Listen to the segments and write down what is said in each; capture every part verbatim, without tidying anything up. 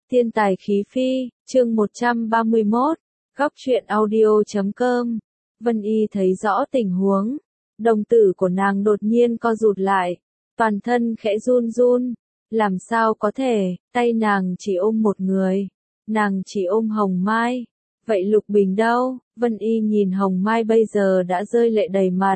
Thiên tài khí phi, chương một trăm ba mươi mốt, góc truyện audio chấm com. Vân Y thấy rõ tình huống, đồng tử của nàng đột nhiên co rụt lại, toàn thân khẽ run run, làm sao có thể, tay nàng chỉ ôm một người, nàng chỉ ôm Hồng Mai, vậy Lục Bình đâu? Vân Y nhìn Hồng Mai bây giờ đã rơi lệ đầy mặt,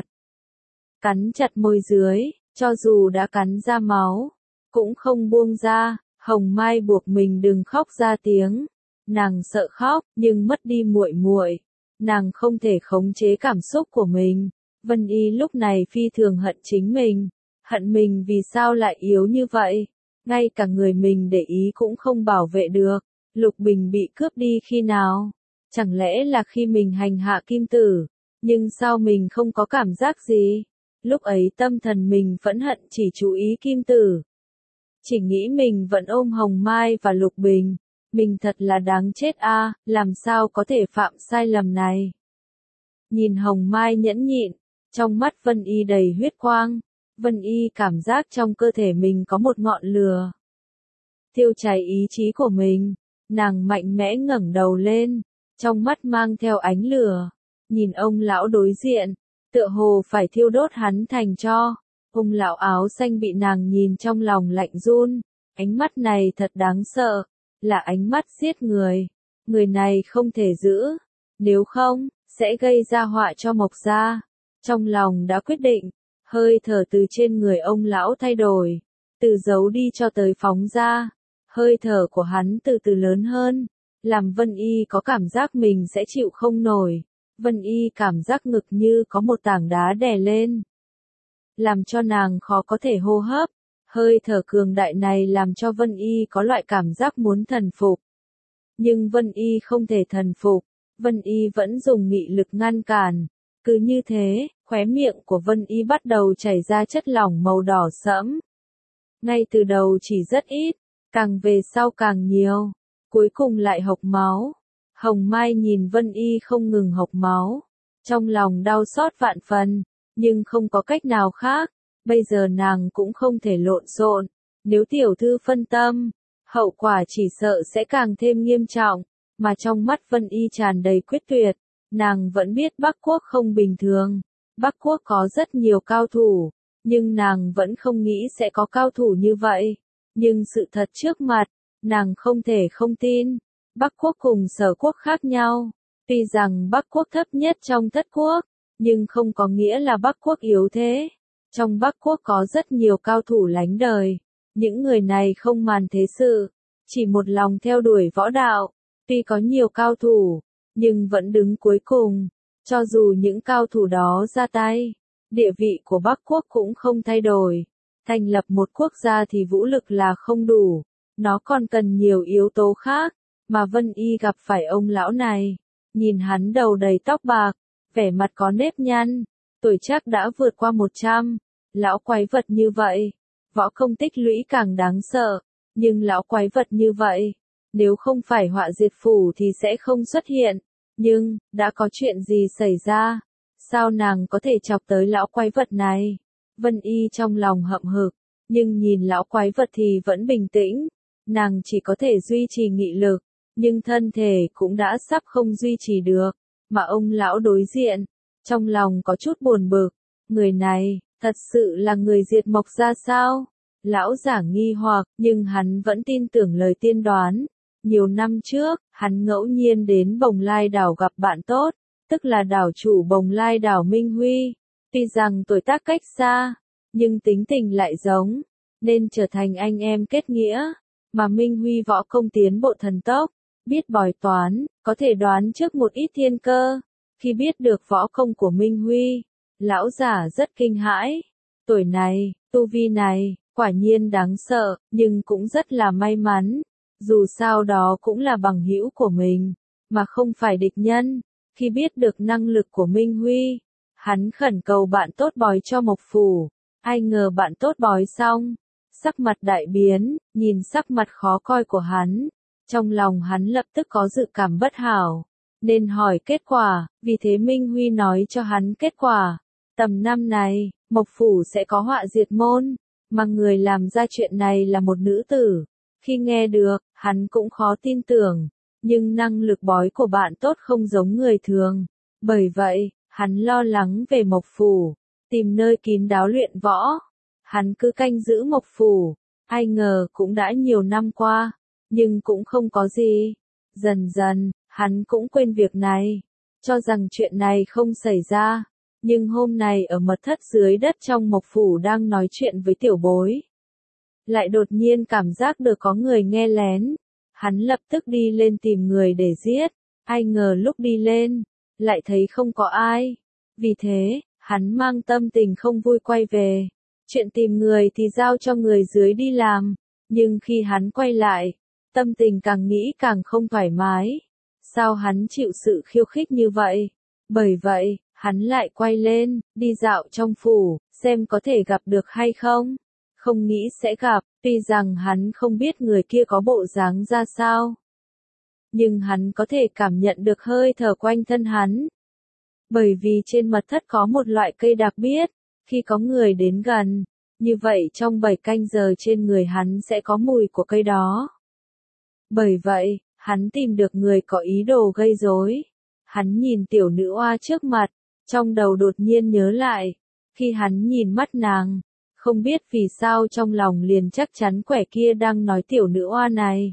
cắn chặt môi dưới, cho dù đã cắn ra máu, cũng không buông ra. Hồng Mai buộc mình đừng khóc ra tiếng, nàng sợ khóc, nhưng mất đi muội muội, nàng không thể khống chế cảm xúc của mình. Vân Y lúc này phi thường hận chính mình, hận mình vì sao lại yếu như vậy, ngay cả người mình để ý cũng không bảo vệ được. Lục Bình bị cướp đi khi nào? Chẳng lẽ là khi mình hành hạ Kim Tử, nhưng sao mình không có cảm giác gì? Lúc ấy tâm thần mình phẫn hận chỉ chú ý Kim Tử. Chỉ nghĩ mình vẫn ôm Hồng Mai và Lục Bình, mình thật là đáng chết a, à, làm sao có thể phạm sai lầm này. Nhìn Hồng Mai nhẫn nhịn, trong mắt Vân Y đầy huyết quang, Vân Y cảm giác trong cơ thể mình có một ngọn lửa thiêu cháy ý chí của mình, nàng mạnh mẽ ngẩng đầu lên, trong mắt mang theo ánh lửa, nhìn ông lão đối diện, tựa hồ phải thiêu đốt hắn thành tro. Ông lão áo xanh bị nàng nhìn trong lòng lạnh run, ánh mắt này thật đáng sợ, là ánh mắt giết người, người này không thể giữ, nếu không, sẽ gây ra họa cho Mộc gia. Trong lòng đã quyết định, hơi thở từ trên người ông lão thay đổi, từ giấu đi cho tới phóng ra, hơi thở của hắn từ từ lớn hơn, làm Vân Y có cảm giác mình sẽ chịu không nổi. Vân Y cảm giác ngực như có một tảng đá đè lên, làm cho nàng khó có thể hô hấp. Hơi thở cường đại này làm cho Vân Y có loại cảm giác muốn thần phục. Nhưng Vân Y không thể thần phục, Vân Y vẫn dùng nghị lực ngăn cản. Cứ như thế, khóe miệng của Vân Y bắt đầu chảy ra chất lỏng màu đỏ sẫm. Ngay từ đầu chỉ rất ít, càng về sau càng nhiều, cuối cùng lại hộc máu. Hồng Mai nhìn Vân Y không ngừng hộc máu, trong lòng đau xót vạn phần. Nhưng không có cách nào khác, bây giờ nàng cũng không thể lộn xộn, nếu tiểu thư phân tâm, hậu quả chỉ sợ sẽ càng thêm nghiêm trọng, mà trong mắt Vân Y tràn đầy quyết tuyệt, nàng vẫn biết Bắc Quốc không bình thường, Bắc Quốc có rất nhiều cao thủ, nhưng nàng vẫn không nghĩ sẽ có cao thủ như vậy, nhưng sự thật trước mặt, nàng không thể không tin, Bắc Quốc cùng Sở Quốc khác nhau, tuy rằng Bắc Quốc thấp nhất trong thất quốc, nhưng không có nghĩa là Bắc Quốc yếu thế. Trong Bắc Quốc có rất nhiều cao thủ lánh đời. Những người này không màn thế sự, chỉ một lòng theo đuổi võ đạo. Tuy có nhiều cao thủ, nhưng vẫn đứng cuối cùng. Cho dù những cao thủ đó ra tay, địa vị của Bắc Quốc cũng không thay đổi. Thành lập một quốc gia thì vũ lực là không đủ. Nó còn cần nhiều yếu tố khác. Mà Vân Y gặp phải ông lão này. Nhìn hắn đầu đầy tóc bạc, vẻ mặt có nếp nhăn, tuổi chắc đã vượt qua một trăm, lão quái vật như vậy, võ công tích lũy càng đáng sợ, nhưng lão quái vật như vậy, nếu không phải họa diệt phủ thì sẽ không xuất hiện, nhưng, đã có chuyện gì xảy ra, sao nàng có thể chọc tới lão quái vật này? Vân Y trong lòng hậm hực, nhưng nhìn lão quái vật thì vẫn bình tĩnh, nàng chỉ có thể duy trì nghị lực, nhưng thân thể cũng đã sắp không duy trì được. Mà ông lão đối diện, trong lòng có chút buồn bực, người này, thật sự là người diệt Mộc gia sao? Lão giả nghi hoặc, nhưng hắn vẫn tin tưởng lời tiên đoán. Nhiều năm trước, hắn ngẫu nhiên đến Bồng Lai đảo gặp bạn tốt, tức là đảo chủ Bồng Lai đảo Minh Huy. Tuy rằng tuổi tác cách xa, nhưng tính tình lại giống, nên trở thành anh em kết nghĩa. Mà Minh Huy võ công tiến bộ thần tốc, biết bói toán, có thể đoán trước một ít thiên cơ. Khi biết được võ công của Minh Huy, lão giả rất kinh hãi. Tuổi này, tu vi này, quả nhiên đáng sợ, nhưng cũng rất là may mắn. Dù sao đó cũng là bằng hữu của mình, mà không phải địch nhân. Khi biết được năng lực của Minh Huy, hắn khẩn cầu bạn tốt bói cho Mộc phủ. Ai ngờ bạn tốt bói xong, sắc mặt đại biến, nhìn sắc mặt khó coi của hắn. Trong lòng hắn lập tức có dự cảm bất hảo, nên hỏi kết quả, vì thế Minh Huy nói cho hắn kết quả. Tầm năm này, Mộc phủ sẽ có họa diệt môn, mà người làm ra chuyện này là một nữ tử. Khi nghe được, hắn cũng khó tin tưởng, nhưng năng lực bói của bạn tốt không giống người thường. Bởi vậy, hắn lo lắng về Mộc Phủ, tìm nơi kín đáo luyện võ. Hắn cứ canh giữ Mộc Phủ, ai ngờ cũng đã nhiều năm qua, nhưng cũng không có gì. Dần dần, hắn cũng quên việc này, cho rằng chuyện này không xảy ra. Nhưng hôm nay ở mật thất dưới đất trong Mộc Phủ đang nói chuyện với tiểu bối, lại đột nhiên cảm giác được có người nghe lén. Hắn lập tức đi lên tìm người để giết, ai ngờ lúc đi lên, lại thấy không có ai. Vì thế, hắn mang tâm tình không vui quay về. Chuyện tìm người thì giao cho người dưới đi làm, nhưng khi hắn quay lại, tâm tình càng nghĩ càng không thoải mái. Sao hắn chịu sự khiêu khích như vậy? Bởi vậy, hắn lại quay lên, đi dạo trong phủ, xem có thể gặp được hay không. Không nghĩ sẽ gặp, tuy rằng hắn không biết người kia có bộ dáng ra sao. Nhưng hắn có thể cảm nhận được hơi thở quanh thân hắn. Bởi vì trên mật thất có một loại cây đặc biệt, khi có người đến gần, như vậy trong bảy canh giờ trên người hắn sẽ có mùi của cây đó. Bởi vậy, hắn tìm được người có ý đồ gây rối. Hắn nhìn tiểu nữ oa trước mặt, trong đầu đột nhiên nhớ lại, khi hắn nhìn mắt nàng, không biết vì sao trong lòng liền chắc chắn quẻ kia đang nói tiểu nữ oa này.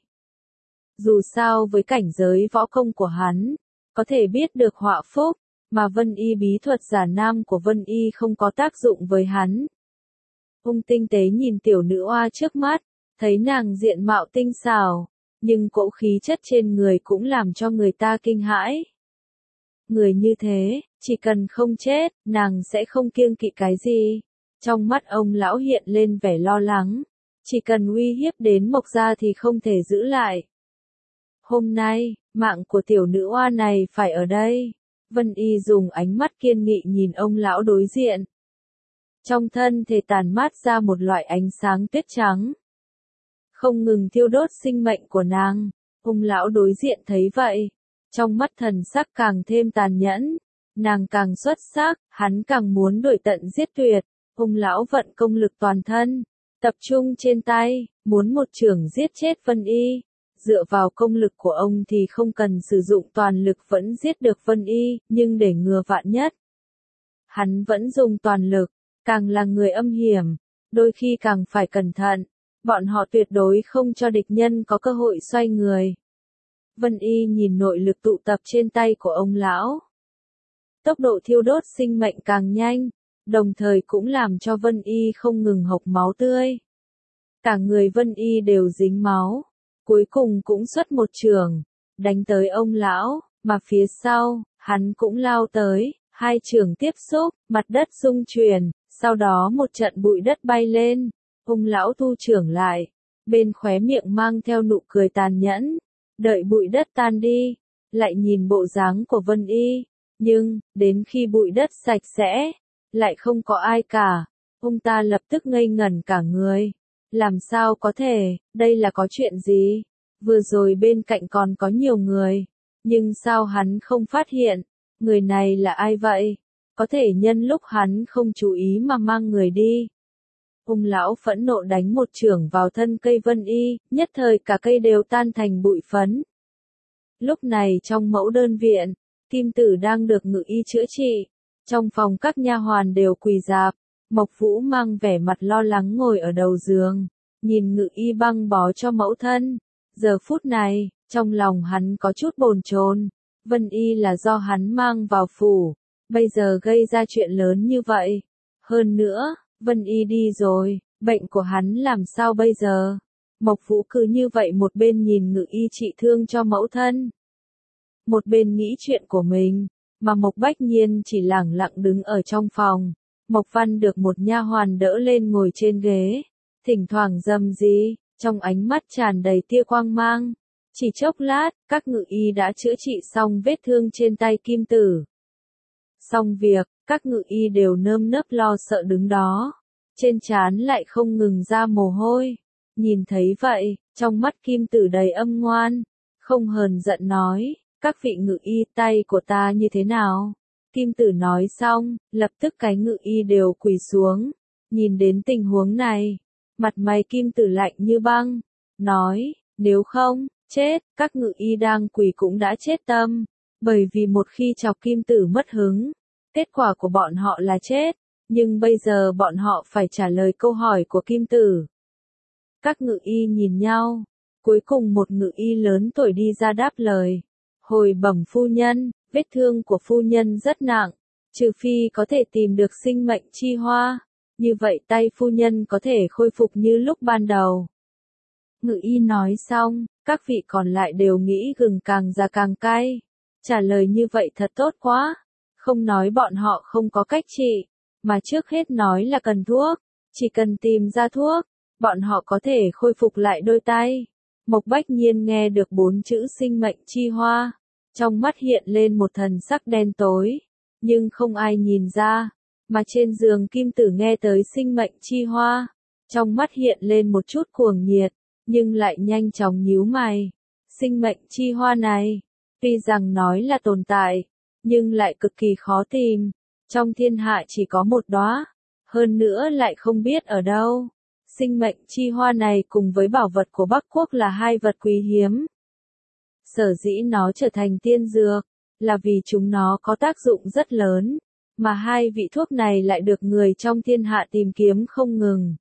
Dù sao với cảnh giới võ công của hắn, có thể biết được họa phúc, mà Vân Y bí thuật giả nam của Vân Y không có tác dụng với hắn. Ung tinh tế nhìn tiểu nữ oa trước mắt, thấy nàng diện mạo tinh xảo, nhưng cỗ khí chất trên người cũng làm cho người ta kinh hãi. Người như thế, chỉ cần không chết, nàng sẽ không kiêng kỵ cái gì. Trong mắt ông lão hiện lên vẻ lo lắng, chỉ cần uy hiếp đến Mộc gia thì không thể giữ lại. Hôm nay, mạng của tiểu nữ oa này phải ở đây. Vân Y dùng ánh mắt kiên nghị nhìn ông lão đối diện. Trong thân thể tàn mát ra một loại ánh sáng tuyết trắng, không ngừng thiêu đốt sinh mệnh của nàng. Ông lão đối diện thấy vậy, trong mắt thần sắc càng thêm tàn nhẫn. Nàng càng xuất sắc, hắn càng muốn đuổi tận giết tuyệt. Ông lão vận công lực toàn thân, tập trung trên tay, muốn một chưởng giết chết Vân Y. Dựa vào công lực của ông thì không cần sử dụng toàn lực vẫn giết được Vân Y, nhưng để ngừa vạn nhất, hắn vẫn dùng toàn lực. Càng là người âm hiểm, đôi khi càng phải cẩn thận. Bọn họ tuyệt đối không cho địch nhân có cơ hội xoay người. Vân Y nhìn nội lực tụ tập trên tay của ông lão. Tốc độ thiêu đốt sinh mệnh càng nhanh, đồng thời cũng làm cho Vân Y không ngừng hộc máu tươi. Cả người Vân Y đều dính máu, cuối cùng cũng xuất một chưởng, đánh tới ông lão, mà phía sau, hắn cũng lao tới, hai chưởng tiếp xúc, mặt đất rung chuyển, sau đó một trận bụi đất bay lên, ông lão thu chưởng lại, bên khóe miệng mang theo nụ cười tàn nhẫn, đợi bụi đất tan đi, lại nhìn bộ dáng của Vân Y, nhưng, đến khi bụi đất sạch sẽ, lại không có ai cả, ông ta lập tức ngây ngẩn cả người. Làm sao có thể, đây là có chuyện gì? Vừa rồi bên cạnh còn có nhiều người, nhưng sao hắn không phát hiện? Người này là ai vậy? Có thể nhân lúc hắn không chú ý mà mang người đi. Ông lão phẫn nộ đánh một chưởng vào thân cây Vân Y, nhất thời cả cây đều tan thành bụi phấn. Lúc này trong mẫu đơn viện, Kim Tử đang được Ngự Y chữa trị. Trong phòng các nha hoàn đều quỳ rạp, Mộc Vũ mang vẻ mặt lo lắng ngồi ở đầu giường, nhìn Ngự Y băng bó cho mẫu thân. Giờ phút này, trong lòng hắn có chút bồn chồn. Vân Y là do hắn mang vào phủ, bây giờ gây ra chuyện lớn như vậy. Hơn nữa, Vân Y đi rồi, bệnh của hắn làm sao bây giờ? Mộc Vũ cứ như vậy một bên nhìn Ngự Y trị thương cho mẫu thân, một bên nghĩ chuyện của mình, mà Mộc Bách Nhiên chỉ lẳng lặng đứng ở trong phòng. Mộc Văn được một nha hoàn đỡ lên ngồi trên ghế, thỉnh thoảng rầm rì, trong ánh mắt tràn đầy tia quang mang. Chỉ chốc lát, các ngự y đã chữa trị xong vết thương trên tay Kim Tử. Xong việc, các ngự y đều nơm nớp lo sợ đứng đó, trên trán lại không ngừng ra mồ hôi. Nhìn thấy vậy, trong mắt Kim Tử đầy âm ngoan, không hờn giận nói, các vị ngự y, tay của ta như thế nào? Kim Tử nói xong, lập tức cái ngự y đều quỳ xuống. Nhìn đến tình huống này, mặt mày Kim Tử lạnh như băng, nói, nếu không, chết, các ngự y đang quỳ cũng đã chết tâm, bởi vì một khi chọc Kim Tử mất hứng, kết quả của bọn họ là chết, nhưng bây giờ bọn họ phải trả lời câu hỏi của Kim Tử. Các ngự y nhìn nhau, cuối cùng một ngự y lớn tuổi đi ra đáp lời, hồi bẩm phu nhân, vết thương của phu nhân rất nặng, trừ phi có thể tìm được sinh mệnh chi hoa, như vậy tay phu nhân có thể khôi phục như lúc ban đầu. Ngự y nói xong, các vị còn lại đều nghĩ gừng càng già càng cay, trả lời như vậy thật tốt quá, không nói bọn họ không có cách trị, mà trước hết nói là cần thuốc, chỉ cần tìm ra thuốc, bọn họ có thể khôi phục lại đôi tay. Mộc Bách Nhiên nghe được bốn chữ sinh mệnh chi hoa, trong mắt hiện lên một thần sắc đen tối, nhưng không ai nhìn ra, mà trên giường Kim Tử nghe tới sinh mệnh chi hoa, trong mắt hiện lên một chút cuồng nhiệt, nhưng lại nhanh chóng nhíu mày. Sinh mệnh chi hoa này, tuy rằng nói là tồn tại, nhưng lại cực kỳ khó tìm, trong thiên hạ chỉ có một đóa, hơn nữa lại không biết ở đâu. Sinh mệnh chi hoa này cùng với bảo vật của Bắc Quốc là hai vật quý hiếm. Sở dĩ nó trở thành tiên dược, là vì chúng nó có tác dụng rất lớn, mà hai vị thuốc này lại được người trong thiên hạ tìm kiếm không ngừng.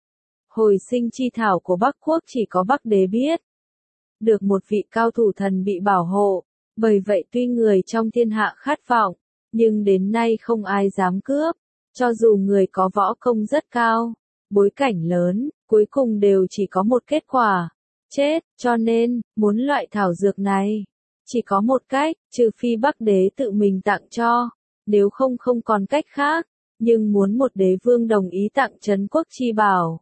Hồi sinh chi thảo của Bắc Quốc chỉ có Bắc Đế biết. Được một vị cao thủ thần bị bảo hộ, bởi vậy tuy người trong thiên hạ khát vọng, nhưng đến nay không ai dám cướp, cho dù người có võ công rất cao, bối cảnh lớn, cuối cùng đều chỉ có một kết quả, chết, cho nên, muốn loại thảo dược này, chỉ có một cách, trừ phi Bắc Đế tự mình tặng cho, nếu không không còn cách khác, nhưng muốn một đế vương đồng ý tặng trấn quốc chi bảo.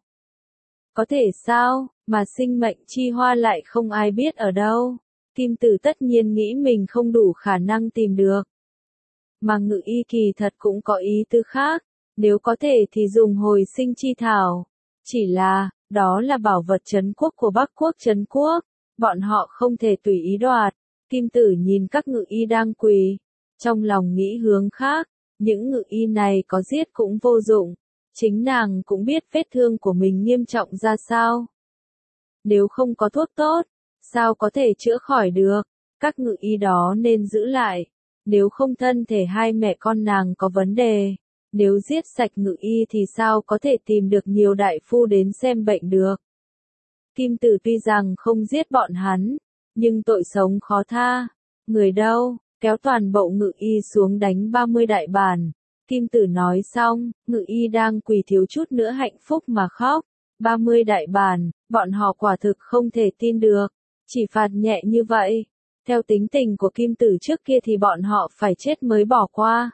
Có thể sao, mà sinh mệnh chi hoa lại không ai biết ở đâu, Kim Tử tất nhiên nghĩ mình không đủ khả năng tìm được. Mà ngự y kỳ thật cũng có ý tư khác, nếu có thể thì dùng hồi sinh chi thảo, chỉ là, đó là bảo vật trấn quốc của Bắc Quốc trấn quốc, bọn họ không thể tùy ý đoạt. Kim Tử nhìn các ngự y đang quỳ, trong lòng nghĩ hướng khác, những ngự y này có giết cũng vô dụng, chính nàng cũng biết vết thương của mình nghiêm trọng ra sao. Nếu không có thuốc tốt, sao có thể chữa khỏi được, các ngự y đó nên giữ lại, nếu không thân thể hai mẹ con nàng có vấn đề, nếu giết sạch ngự y thì sao có thể tìm được nhiều đại phu đến xem bệnh được. Kim Tử tuy rằng không giết bọn hắn, nhưng tội sống khó tha, người đâu, kéo toàn bộ ngự y xuống đánh ba mươi đại bản. Kim Tử nói xong, ngự y đang quỳ thiếu chút nữa hạnh phúc mà khóc, ba mươi đại bản, bọn họ quả thực không thể tin được, chỉ phạt nhẹ như vậy. Theo tính tình của Kim Tử trước kia thì bọn họ phải chết mới bỏ qua.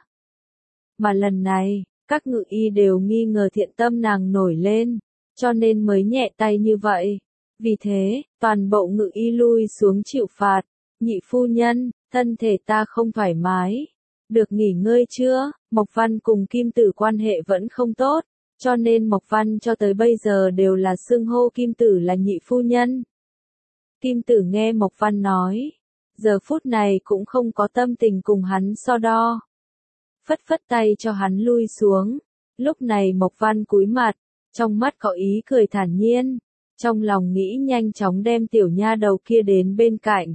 Mà lần này, các ngự y đều nghi ngờ thiện tâm nàng nổi lên, cho nên mới nhẹ tay như vậy. Vì thế, toàn bộ ngự y lui xuống chịu phạt. Nhị phu nhân, thân thể ta không thoải mái. Được nghỉ ngơi chưa? Mộc Văn cùng Kim Tử quan hệ vẫn không tốt, cho nên Mộc Văn cho tới bây giờ đều là xưng hô Kim Tử là nhị phu nhân. Kim Tử nghe Mộc Văn nói, giờ phút này cũng không có tâm tình cùng hắn so đo. Phất phất tay cho hắn lui xuống. Lúc này Mộc Văn cúi mặt, trong mắt có ý cười thản nhiên, trong lòng nghĩ nhanh chóng đem tiểu nha đầu kia đến bên cạnh.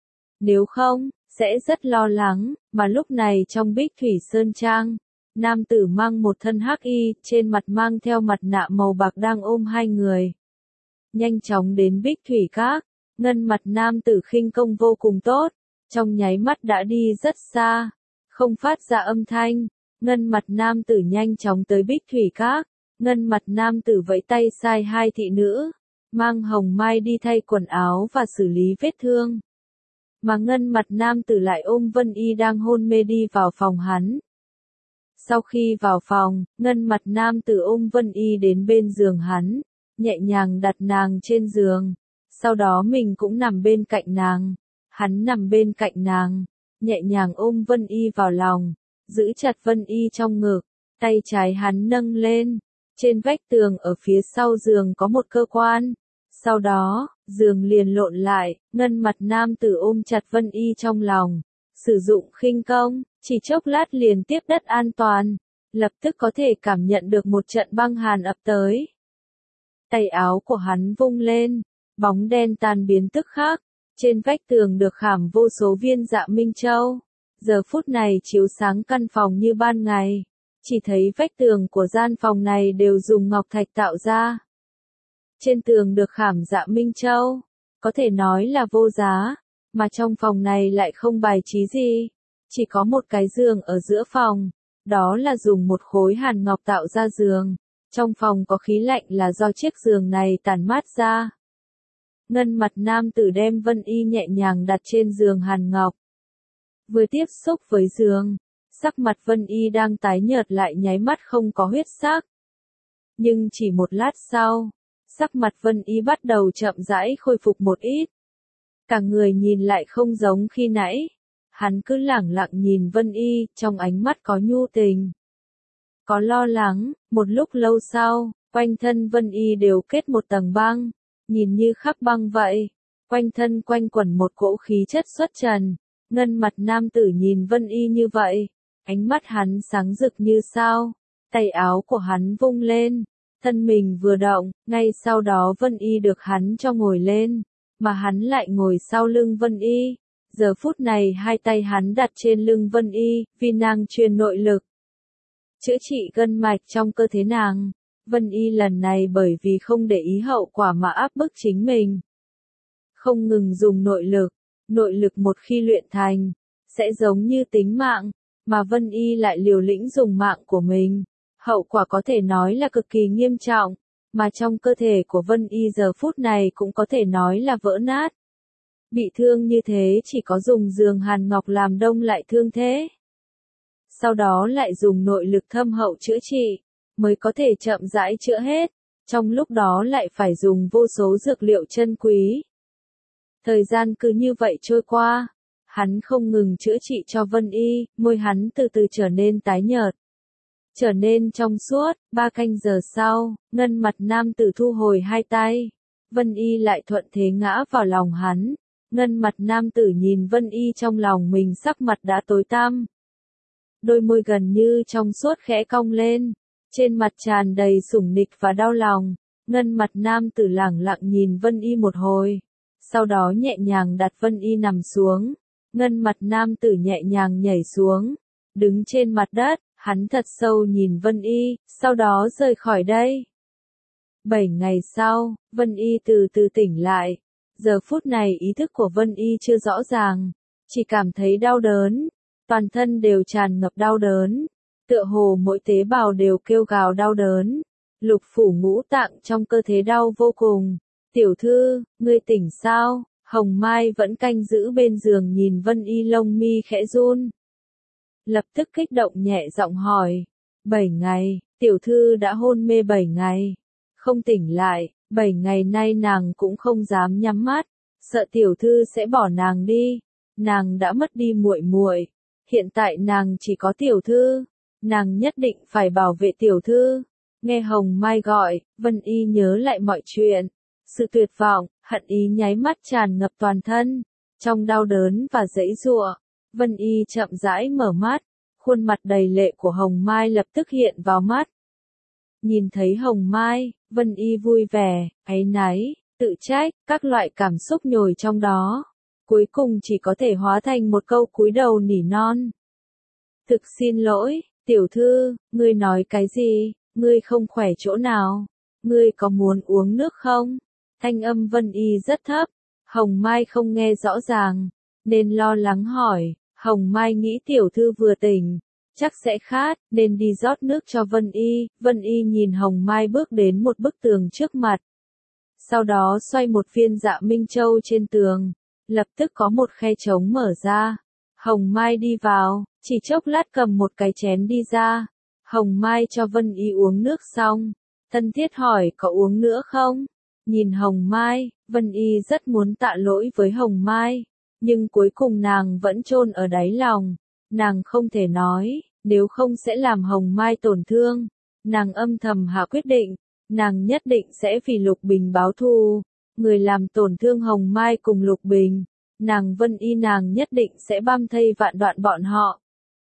Nếu không, sẽ rất lo lắng, mà lúc này trong Bích Thủy Sơn Trang, nam tử mang một thân hắc y, trên mặt mang theo mặt nạ màu bạc đang ôm hai người. Nhanh chóng đến Bích Thủy Các, ngân mặt nam tử khinh công vô cùng tốt, trong nháy mắt đã đi rất xa, không phát ra âm thanh, ngân mặt nam tử nhanh chóng tới Bích Thủy Các, ngân mặt nam tử vẫy tay sai hai thị nữ, mang Hồng Mai đi thay quần áo và xử lý vết thương. Mà ngân mặt nam tử lại ôm Vân Y đang hôn mê đi vào phòng hắn. Sau khi vào phòng, ngân mặt nam tử ôm Vân Y đến bên giường hắn, nhẹ nhàng đặt nàng trên giường, sau đó mình cũng nằm bên cạnh nàng, hắn nằm bên cạnh nàng, nhẹ nhàng ôm Vân Y vào lòng, giữ chặt Vân Y trong ngực, tay trái hắn nâng lên, trên vách tường ở phía sau giường có một cơ quan. Sau đó, giường liền lộn lại, ngân mặt nam tử ôm chặt Vân Y trong lòng, sử dụng khinh công, chỉ chốc lát liền tiếp đất an toàn, lập tức có thể cảm nhận được một trận băng hàn ập tới. Tay áo của hắn vung lên, Bóng đen tan biến tức khắc, trên vách tường được khảm vô số viên dạ minh châu. Giờ phút này chiếu sáng căn phòng như ban ngày, chỉ thấy vách tường của gian phòng này đều dùng ngọc thạch tạo ra. Trên tường được khảm dạ minh châu, có thể nói là vô giá, mà trong phòng này lại không bài trí gì, chỉ có một cái giường ở giữa phòng, đó là dùng một khối hàn ngọc tạo ra giường. Trong phòng có khí lạnh là do chiếc giường này tản mát ra. Ngân mặt nam tử đem Vân Y nhẹ nhàng đặt trên giường hàn ngọc. Vừa tiếp xúc với giường, sắc mặt Vân Y đang tái nhợt lại nháy mắt không có huyết sắc. Nhưng chỉ một lát sau, sắc mặt Vân Y bắt đầu chậm rãi khôi phục một ít. Cả người nhìn lại không giống khi nãy. Hắn cứ lẳng lặng nhìn Vân Y, trong ánh mắt có nhu tình, có lo lắng. Một lúc lâu sau, quanh thân Vân Y đều kết một tầng băng, nhìn như khắc băng vậy. Quanh thân quanh quẩn một cỗ khí chất xuất trần. Ngân mặt nam tử nhìn Vân Y như vậy, ánh mắt hắn sáng rực như sao. Tay áo của hắn vung lên, thân mình vừa động, ngay sau đó Vân Y được hắn cho ngồi lên, mà hắn lại ngồi sau lưng Vân Y. Giờ phút này hai tay hắn đặt trên lưng Vân Y, vì nàng truyền nội lực, chữa trị gân mạch trong cơ thể nàng. Vân Y lần này bởi vì không để ý hậu quả mà áp bức chính mình, không ngừng dùng nội lực. Nội lực một khi luyện thành, sẽ giống như tính mạng, mà Vân Y lại liều lĩnh dùng mạng của mình. Hậu quả có thể nói là cực kỳ nghiêm trọng, mà trong cơ thể của Vân Y giờ phút này cũng có thể nói là vỡ nát. Bị thương như thế chỉ có dùng giường hàn ngọc làm đông lại thương thế, sau đó lại dùng nội lực thâm hậu chữa trị, mới có thể chậm rãi chữa hết, trong lúc đó lại phải dùng vô số dược liệu chân quý. Thời gian cứ như vậy trôi qua, hắn không ngừng chữa trị cho Vân Y, môi hắn từ từ trở nên tái nhợt, trở nên trong suốt. Ba canh giờ sau, ngân mặt nam tử thu hồi hai tay, Vân Y lại thuận thế ngã vào lòng hắn. Ngân mặt nam tử nhìn Vân Y trong lòng mình, sắc mặt đã tối tăm, đôi môi gần như trong suốt khẽ cong lên, trên mặt tràn đầy sủng nịch và đau lòng. Ngân mặt nam tử lẳng lặng nhìn Vân Y một hồi, sau đó nhẹ nhàng đặt Vân Y nằm xuống. Ngân mặt nam tử nhẹ nhàng nhảy xuống, đứng trên mặt đất, hắn thật sâu nhìn Vân Y, sau đó rời khỏi đây. Bảy ngày sau, Vân Y từ từ tỉnh lại. Giờ phút này ý thức của Vân Y chưa rõ ràng, chỉ cảm thấy đau đớn, toàn thân đều tràn ngập đau đớn, tựa hồ mỗi tế bào đều kêu gào đau đớn, lục phủ ngũ tạng trong cơ thể đau vô cùng. Tiểu thư, ngươi tỉnh sao? Hồng Mai vẫn canh giữ bên giường nhìn Vân Y, lông mi khẽ run, lập tức kích động nhẹ giọng hỏi. Bảy ngày, tiểu thư đã hôn mê bảy ngày, không tỉnh lại. Bảy ngày nay nàng cũng không dám nhắm mắt, sợ tiểu thư sẽ bỏ nàng đi. Nàng đã mất đi muội muội, hiện tại nàng chỉ có tiểu thư, nàng nhất định phải bảo vệ tiểu thư. Nghe Hồng Mai gọi, Vân Y nhớ lại mọi chuyện, sự tuyệt vọng, hận ý nháy mắt tràn ngập toàn thân. Trong đau đớn và giãy giụa, Vân Y chậm rãi mở mắt, khuôn mặt đầy lệ của Hồng Mai lập tức hiện vào mắt. Nhìn thấy Hồng Mai, Vân Y vui vẻ, áy náy, tự trách, các loại cảm xúc nhồi trong đó. Cuối cùng chỉ có thể hóa thành một câu cúi đầu nỉ non. Thực xin lỗi, tiểu thư, ngươi nói cái gì, ngươi không khỏe chỗ nào, ngươi có muốn uống nước không? Thanh âm Vân Y rất thấp, Hồng Mai không nghe rõ ràng, nên lo lắng hỏi. Hồng Mai nghĩ tiểu thư vừa tỉnh, chắc sẽ khát, nên đi rót nước cho Vân Y. Vân Y nhìn Hồng Mai bước đến một bức tường trước mặt, sau đó xoay một viên dạ minh châu trên tường, lập tức có một khe trống mở ra. Hồng Mai đi vào, chỉ chốc lát cầm một cái chén đi ra. Hồng Mai cho Vân Y uống nước xong, thân thiết hỏi có uống nữa không? Nhìn Hồng Mai, Vân Y rất muốn tạ lỗi với Hồng Mai, nhưng cuối cùng nàng vẫn chôn ở đáy lòng. Nàng không thể nói, nếu không sẽ làm Hồng Mai tổn thương. Nàng âm thầm hạ quyết định, nàng nhất định sẽ vì Lục Bình báo thù. Người làm tổn thương Hồng Mai cùng Lục Bình, nàng Vân Y nàng nhất định sẽ băm thây vạn đoạn bọn họ.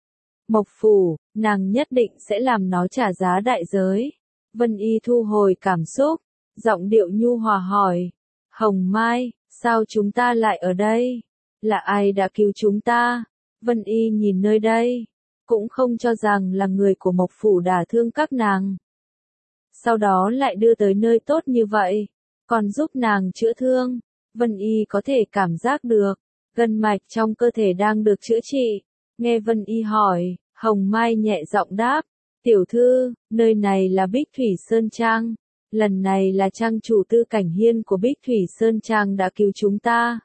Mộc Phủ, nàng nhất định sẽ làm nó trả giá đại giới. Vân Y thu hồi cảm xúc, giọng điệu nhu hòa hỏi. Hồng Mai, sao chúng ta lại ở đây? Là ai đã cứu chúng ta? Vân Y nhìn nơi đây, cũng không cho rằng là người của Mộc Phủ đả thương các nàng. Sau đó lại đưa tới nơi tốt như vậy, còn giúp nàng chữa thương. Vân Y có thể cảm giác được, gân mạch trong cơ thể đang được chữa trị. Nghe Vân Y hỏi, Hồng Mai nhẹ giọng đáp, tiểu thư, nơi này là Bích Thủy Sơn Trang. Lần này là trang chủ Tư Cảnh Hiên của Bích Thủy Sơn Trang đã cứu chúng ta.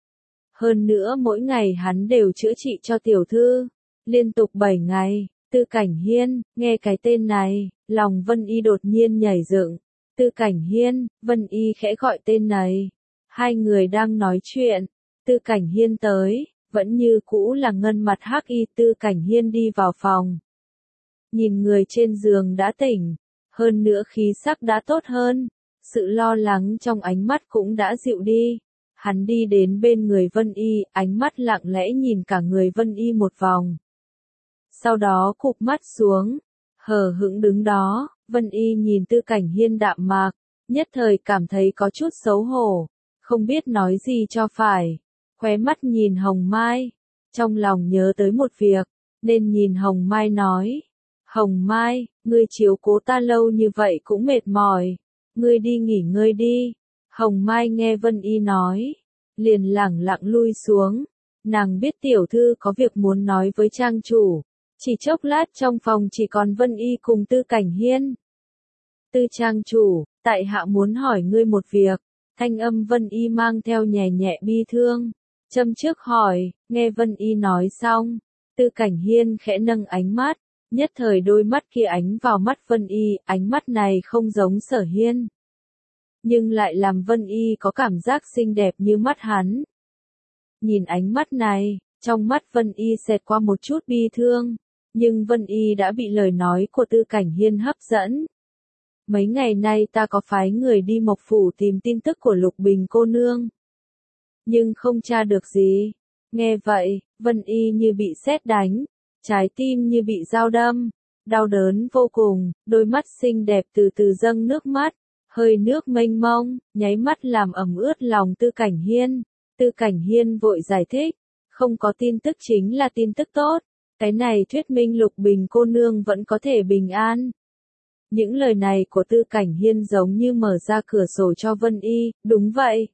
Hơn nữa mỗi ngày hắn đều chữa trị cho tiểu thư, liên tục bảy ngày. Tư Cảnh Hiên, nghe cái tên này, lòng Vân Y đột nhiên nhảy dựng. Tư Cảnh Hiên, Vân Y khẽ gọi tên này. Hai người đang nói chuyện, Tư Cảnh Hiên tới, vẫn như cũ là ngân mặt hắc y. Tư Cảnh Hiên đi vào phòng. Nhìn người trên giường đã tỉnh, hơn nữa khí sắc đã tốt hơn, sự lo lắng trong ánh mắt cũng đã dịu đi. Hắn đi đến bên người Vân Y, ánh mắt lặng lẽ nhìn cả người Vân Y một vòng. Sau đó cụp mắt xuống, hờ hững đứng đó. Vân Y nhìn Tư Cảnh Hiên đạm mạc, nhất thời cảm thấy có chút xấu hổ, không biết nói gì cho phải. Khóe mắt nhìn Hồng Mai, trong lòng nhớ tới một việc, nên nhìn Hồng Mai nói. Hồng Mai, ngươi chiếu cố ta lâu như vậy cũng mệt mỏi, ngươi đi nghỉ ngơi đi. Hồng Mai nghe Vân Y nói, liền lẳng lặng lui xuống, nàng biết tiểu thư có việc muốn nói với trang chủ. Chỉ chốc lát trong phòng chỉ còn Vân Y cùng Tư Cảnh Hiên. Tư trang chủ, tại hạ muốn hỏi ngươi một việc. Thanh âm Vân Y mang theo nhẹ nhẹ bi thương. Châm trước hỏi, nghe Vân Y nói xong, Tư Cảnh Hiên khẽ nâng ánh mắt, nhất thời đôi mắt kia ánh vào mắt Vân Y, ánh mắt này không giống Sở Hiên, nhưng lại làm Vân Y có cảm giác xinh đẹp như mắt hắn. Nhìn ánh mắt này, trong mắt Vân Y xẹt qua một chút bi thương, nhưng Vân Y đã bị lời nói của Tư Cảnh Hiên hấp dẫn. Mấy ngày nay ta có phái người đi Mộc Phủ tìm tin tức của Lục Bình cô nương, nhưng không tra được gì. Nghe vậy, Vân Y như bị sét đánh, trái tim như bị dao đâm, đau đớn vô cùng, đôi mắt xinh đẹp từ từ dâng nước mắt, hơi nước mênh mông, nháy mắt làm ẩm ướt lòng Tư Cảnh Hiên. Tư Cảnh Hiên vội giải thích, không có tin tức chính là tin tức tốt, cái này thuyết minh Lục Bình cô nương vẫn có thể bình an. Những lời này của Tư Cảnh Hiên giống như mở ra cửa sổ cho Vân Y, đúng vậy.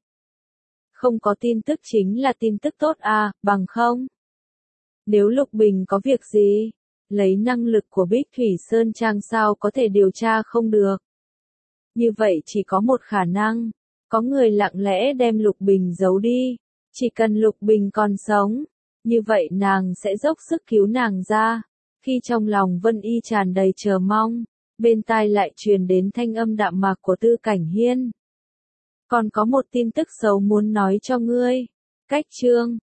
Không có tin tức chính là tin tức tốt à, bằng không? Nếu Lục Bình có việc gì, lấy năng lực của Bích Thủy Sơn Trang sao có thể điều tra không được? Như vậy chỉ có một khả năng, có người lặng lẽ đem Lục Bình giấu đi. Chỉ cần Lục Bình còn sống, như vậy nàng sẽ dốc sức cứu nàng ra. Khi trong lòng Vân Y tràn đầy chờ mong, bên tai lại truyền đến thanh âm đạm mạc của Tư Cảnh Hiên. Còn có một tin tức xấu muốn nói cho ngươi. Cách chương